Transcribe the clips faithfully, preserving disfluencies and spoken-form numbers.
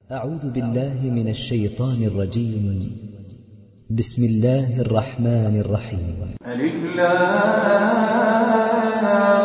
أعوذ بالله من الشيطان الرجيم. بسم الله الرحمن الرحيم. ألف لام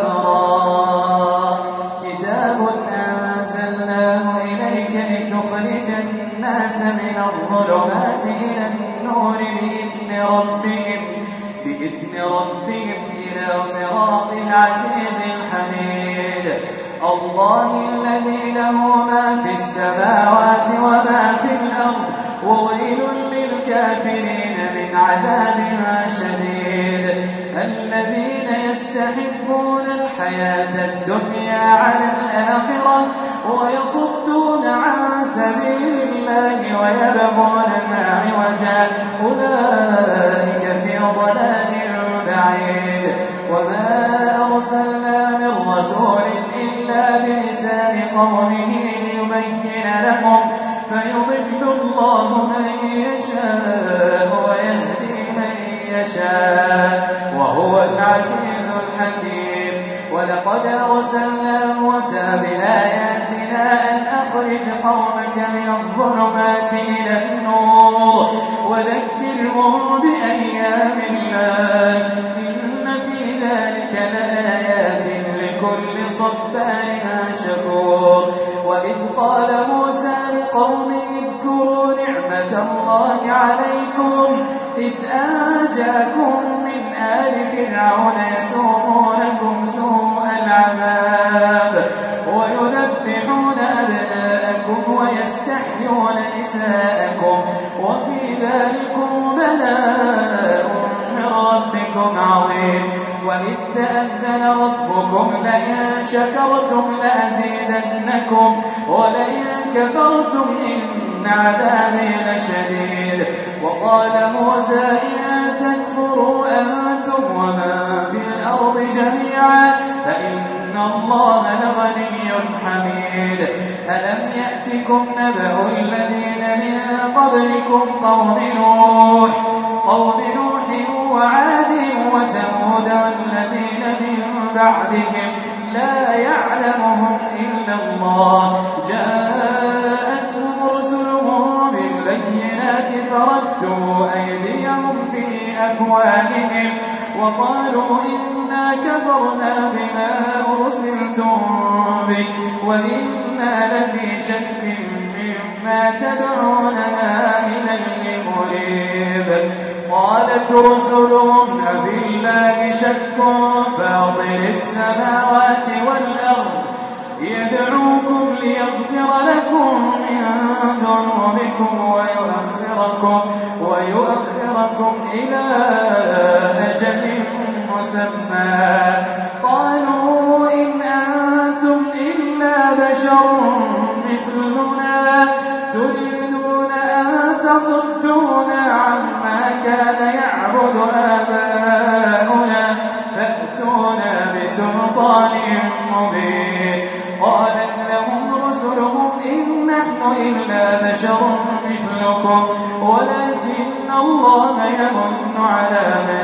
را كتاب أنزلناه إليك لتخرج الناس من الظلمات إلى النور بإذن ربهم بإذن ربهم إلى صراط العزيز الحميد الله الذي له ما في السماوات وما في الأرض وويل للكافرين من عذاب شديد الذين يستحبون الحياة الدنيا على الآخرة ويصدون عن سبيل الله ويبغونها عوجا أولئك في ضلال بعيد وما أرسلنا من رسول إلا بلسان قومه ليبين لهم فيضل الله من يشاء ويهدي من يشاء وهو العزيز الحكيم ولقد أرسلنا موسى بآياتنا أن أخرج قومك من الظلمات إلى النور وذكرهم بأيام الله إن في ذلك لآيات لكل صبار شكور وإذ قال موسى لقومه اذكروا نعمة الله عليكم إذ أنجاكم من آل فرعون يسومونكم سوء العذاب ويذبحون أبناءكم ويستحيون نساءكم وفي ذلكم بلاء من ربكم عظيم وإذ تأذن ربكم لئن شكرتم لأزيدنكم ولئن كفرتم إن عذابي لشديد وقال موسى إن تكفروا أنتم ومن في الأرض جميعا فإن الله لغني حميد ألم يأتكم نبأ الذين من قبلكم قوم نوح قوم نوح وعاد وثمود والذين من بعدهم لا يعلمهم إلا الله جاءتهم رسلهم بالبينات فردوا أيديهم في أفواههم وقالوا إنا كفرنا بما أرسلتم به وإنا لفي شك مما تدعوننا إليه مريب قالت رسلهم أفي الله شك فاطر السماوات والأرض يدعوكم ليغفر لكم من ذنوبكم ويؤخركم, ويؤخركم إلى أجل مسمى قالوا إن أنتم إلا بشر مثلنا تريدون أن تصدونا عما كان يعبد آباؤنا فأتونا بسلطان مبين قالت لهم رسلهم إن نحن إلا بشر مثلكم ولكن الله يمن على من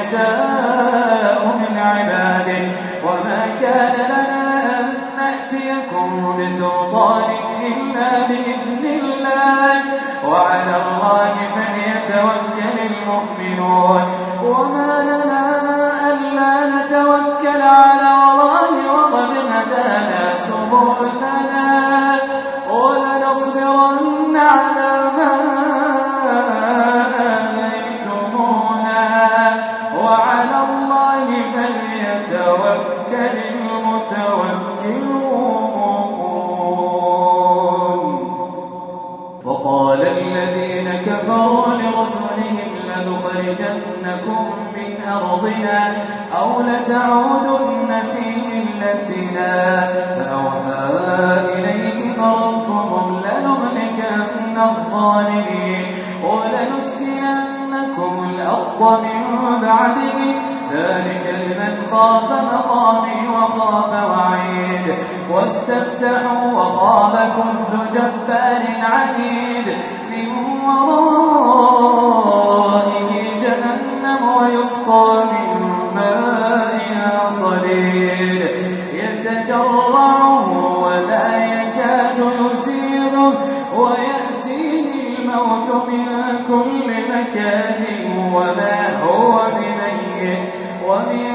يشاء من عباده وما كان لنا أن نأتيكم بسلطان إلا بإذن الله وعلى الله فليتوكل المؤمنون وما لنا ألا نتوكل على الله وقد هدانا سبلنا ولنصبرن على ما آمنتمونا وعلى الله فليتوكل المتوكلون وقال الذين كفروا لرسلهم لنخرجنكم من أرضنا أو لتعودن في ملتنا فأوحى إليهم ربهم لنهلكن الظالمين ولنسكننكم الأرض من بعدهم ذلك لمن خاف مقامي وخاف وعيد واستفتحوا وخاب كل جبار عنيد من ورائه جهنم ويسقى من ماء صديد يتجرعه ولا يكاد يسيغه ويأتيه الموت من كل مكان وما هو بميت ومن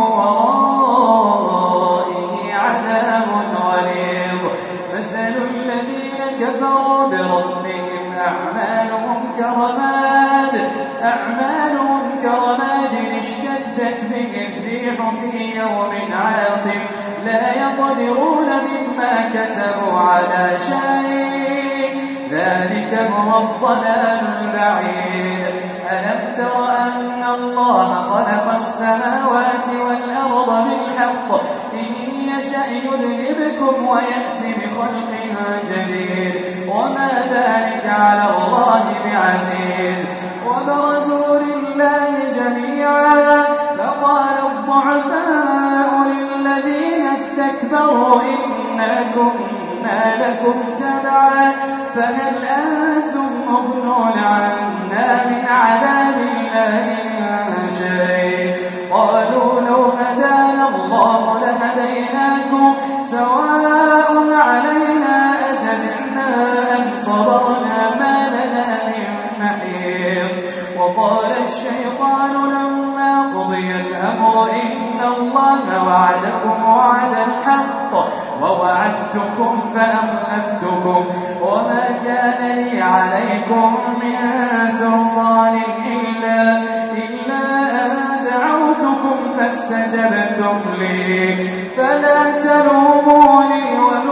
ورائه عذاب غليظ مثل الذين كفروا بربهم أعمالهم كرماد أعمالهم كرماد اشتدت به الريح في يوم عاصف لا يقدرون مما كسبوا على شيء ذلك هو الضلال البعيد ألم تر أن الله خلق السماوات والأرض بالحق إن يشأ يذهبكم ويأتي بخلق جديد وما ذلك على الله بعزيز وبرزوا لله جميعا فقال الضعفاء للذين استكبروا إنا كنا لكم تبعا فهل أنتم مغنون عنا من عذاب الله من شيء قالوا لو هدانا الله لهديناكم سواء علينا أجزعنا أم صبرنا ما لنا من محيص وقال الشيطان لما قضي الأمر إن الله وعدكم وعد الحق ووعدتكم فأخلفتكم وما كان لي عليكم من سلطان إلا, إلا أن دعوتكم فاستجبتم لي فلا تلوموني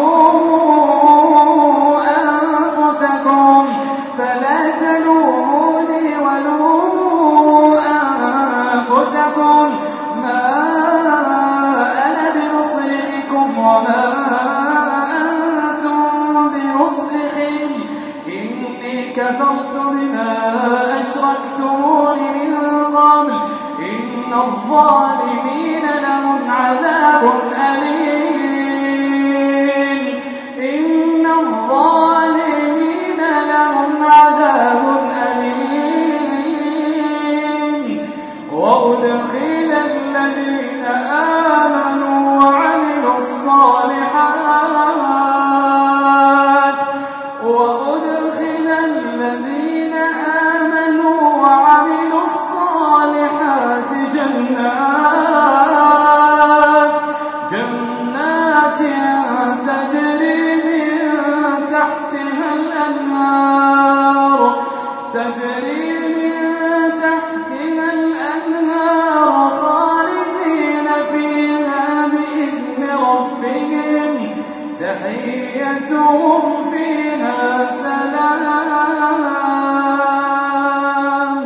ولوموا أنفسكم فلا تلوموني ولوموا أنفسكم ما أنا بمصرخكم وما أنتم بمصرخي إني كفرت بما أشركتمون من قبل إن الظالمين لهم عذاب أليم إن الظالمين لهم عذاب أليم وأدخل الذين آمنوا وعملوا الصالحات وأدخل الذين آمنوا وعملوا الصالحات جنات جنات تجري من تحتها الأنهار تجري من تحتها الأنهار خالدين فيها بإذن ربهم تحيتهم فيها سلام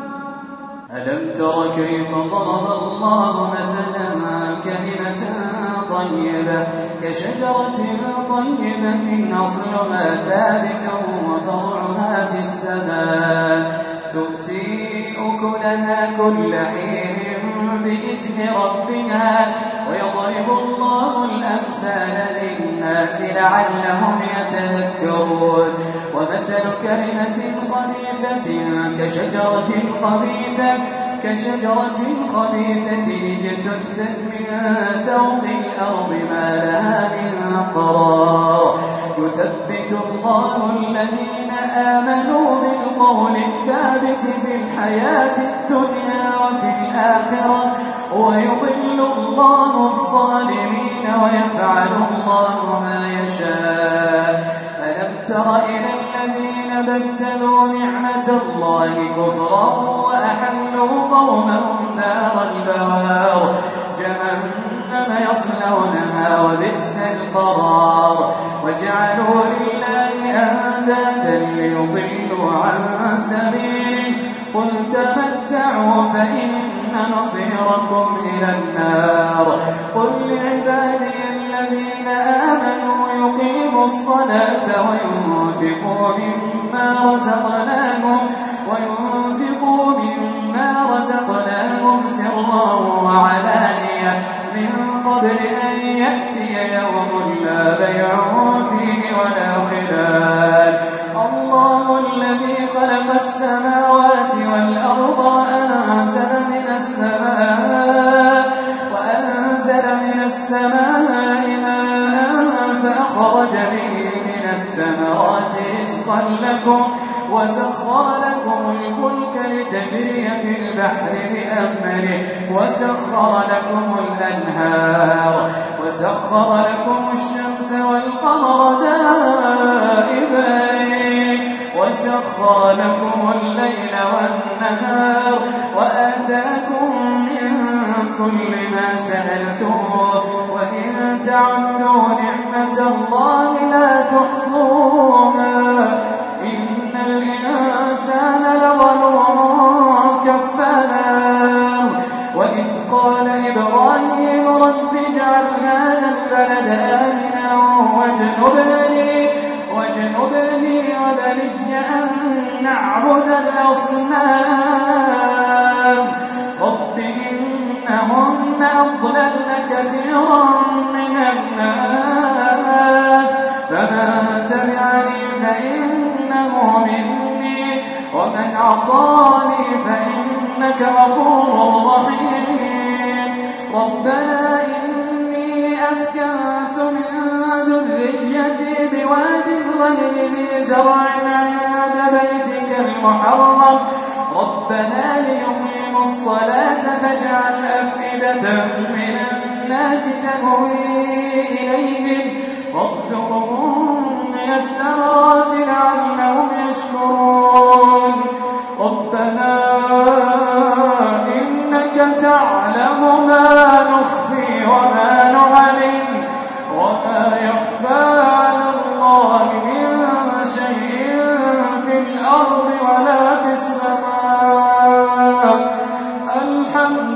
ألم تر كيف ضرب الله مثلا كلمة طيبة كشجرة طيبة أصلها ثابت وفرعها في السماء تؤتي أكلها كل حين بإذن ربها ويضرب الله الأمثال للناس لعلهم يتذكرون ومثل كلمة خبيثة كشجرة خبيثة كشجرة خبيثة اجتثت من فوق الأرض ما لها من قرار يثبت الله الذين آمنوا بالقول الثابت في الحياة الدنيا وفي الآخرة ويضل الله الظالمين ويفعل الله ما يشاء ألم تر إلى الذين بدلوا نعمة الله كفرا وأحلوا قومهم دار البوار جهنم يصلونها وبئس القرار وجعلوا لله أندادا ليضلوا عن سبيله قل تمتعوا فإن مصيركم إلى النار قل لعبادي الذين آمنوا يقيموا الصلاة وينفقوا مما رزقناهم وينفقوا مما رزقناهم سرا وعلانية من قبل أن يأتي يوم لا بيع فيه ولا خلال الله الذي خلق السماوات والأرض وأنزل من السماء وأنزل من السماء ماء فأخرج به من الثمرات رزقا رزقا لكم وسخر لكم الفلك لتجري في البحر بأمره وسخر لكم الأنهار وسخر لكم الشمس والقمر دائبين وسخر لكم الليل والنهار وآتاكم من كل ما سألتموه وإن تعدوا نعمة الله لا تحصوها إن الإنسان لظلوم كفار وإذ قال إبراهيم رب اجعل هذا البلد آمنا واجنبني واجنبني وبني أن نعبد الأصنام رب إنهن أضللن كثيرا من الناس فمن تبعني فإنه مني ومن عصاني فإنك غفور رحيم ربنا إني أسكنت من ذريتي بواد غير ذي زرع عند بيتك المحرم ربنا ليقيموا الصلاة فاجعل أفئدة من الناس تهوي إليهم وارزقهم من الثمرات لعلهم يشكرون ربنا إنك تعلم ما نخفي وما نعلن وما يخفى على الله من شيء في الأرض ولا في السماء الحمد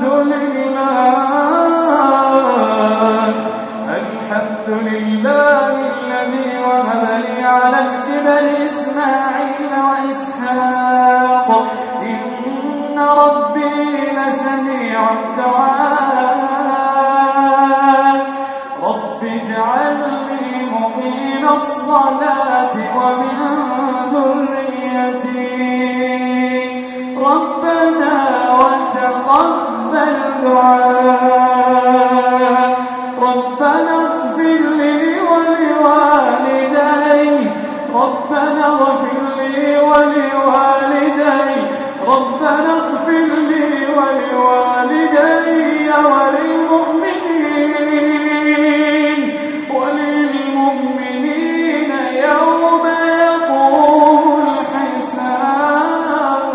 لله الحمد لله الذي وهب لي على الكبر إسماعيل وإسحاق إن ربي لسميع الدعاء رب اجعلني مقيم الصلاة ومن ذريتي ربنا وتقبل دعاء ربنا اغفر لي ولوالدي ربنا اغفر لي ولوالدي ربنا اغفر لي ولوالدي وللمؤمنين وللمؤمنين يوم يقوم الحساب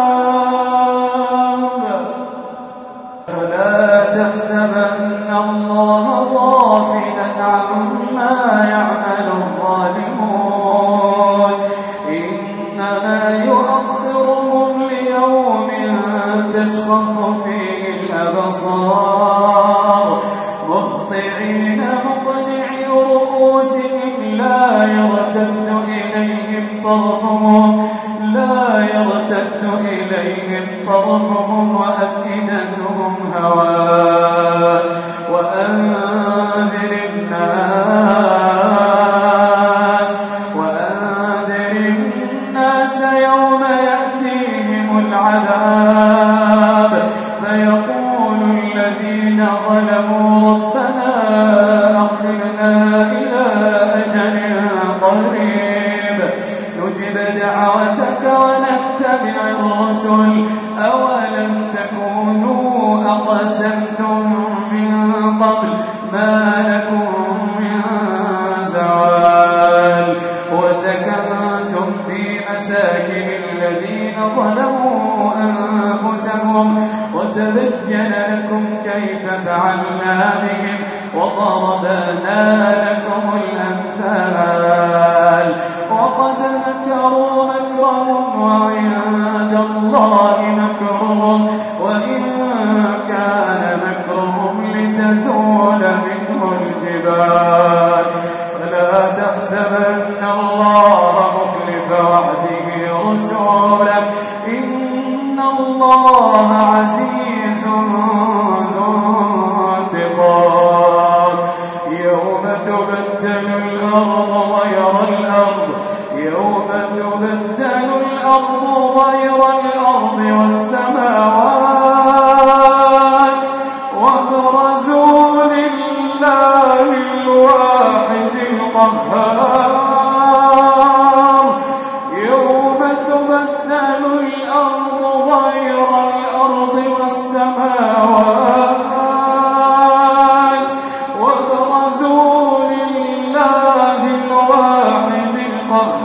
فلا تحسبن الله غافلا عما يعمل الظالمون إنما يؤخرهم ليوم تشخص فيه الأبصار مهطعين مقنعي رؤوسهم لا يرتد إليهم طرفهم لا يرتد إليهم طرفهم وأفئدتهم هواء وأنذر الناس وأنذر الناس يوم يأتيهم العذاب فيقول الذين ظلموا ربنا أخرنا إلى أجل قريب نجب دعوتك ونتبع الرسل أولم تكونوا أقسمتم من قبل ما لكم من زوال وسكنتم في مساكن الذين ظلموا أنفسهم وتبين لكم كيف فعلنا بهم وضربنا لكم الأمثال وقد مكروا مكرهم وعند الله مكرهم وإن كان مكرهم لتزول منه الجبال فلا تحسبن الله مخلف وعده رسوله إن الله عزيز ذو انتقام يوم تبدل الأرض غير الأرض يوم تبدل الأرض غير الأرض والسماوات وبرزوا لله الواحد القهار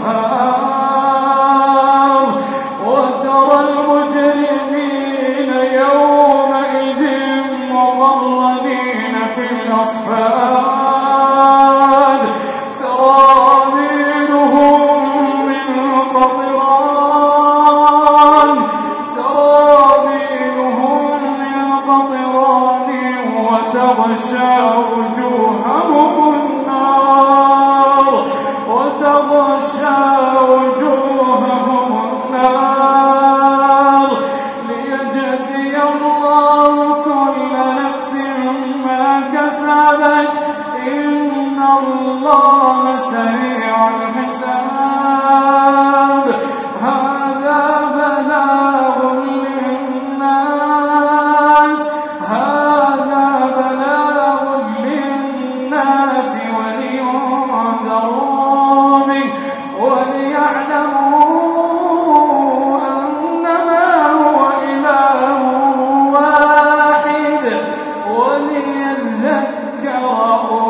الأسفار وترى المجرمين يومئذ مقرنين في الأصفاد سرابيلهم من قطران سرابيلهم من قطران وتغشى وجوههم النار وتغشى وجوههم النار ليجزي الله كل نفس ما كسبت إن الله سريع الحساب هذا بلاغ للناس هذا بلاغ للناس ولينذروا به وليعلموا أنما هو إله واحد وليذكر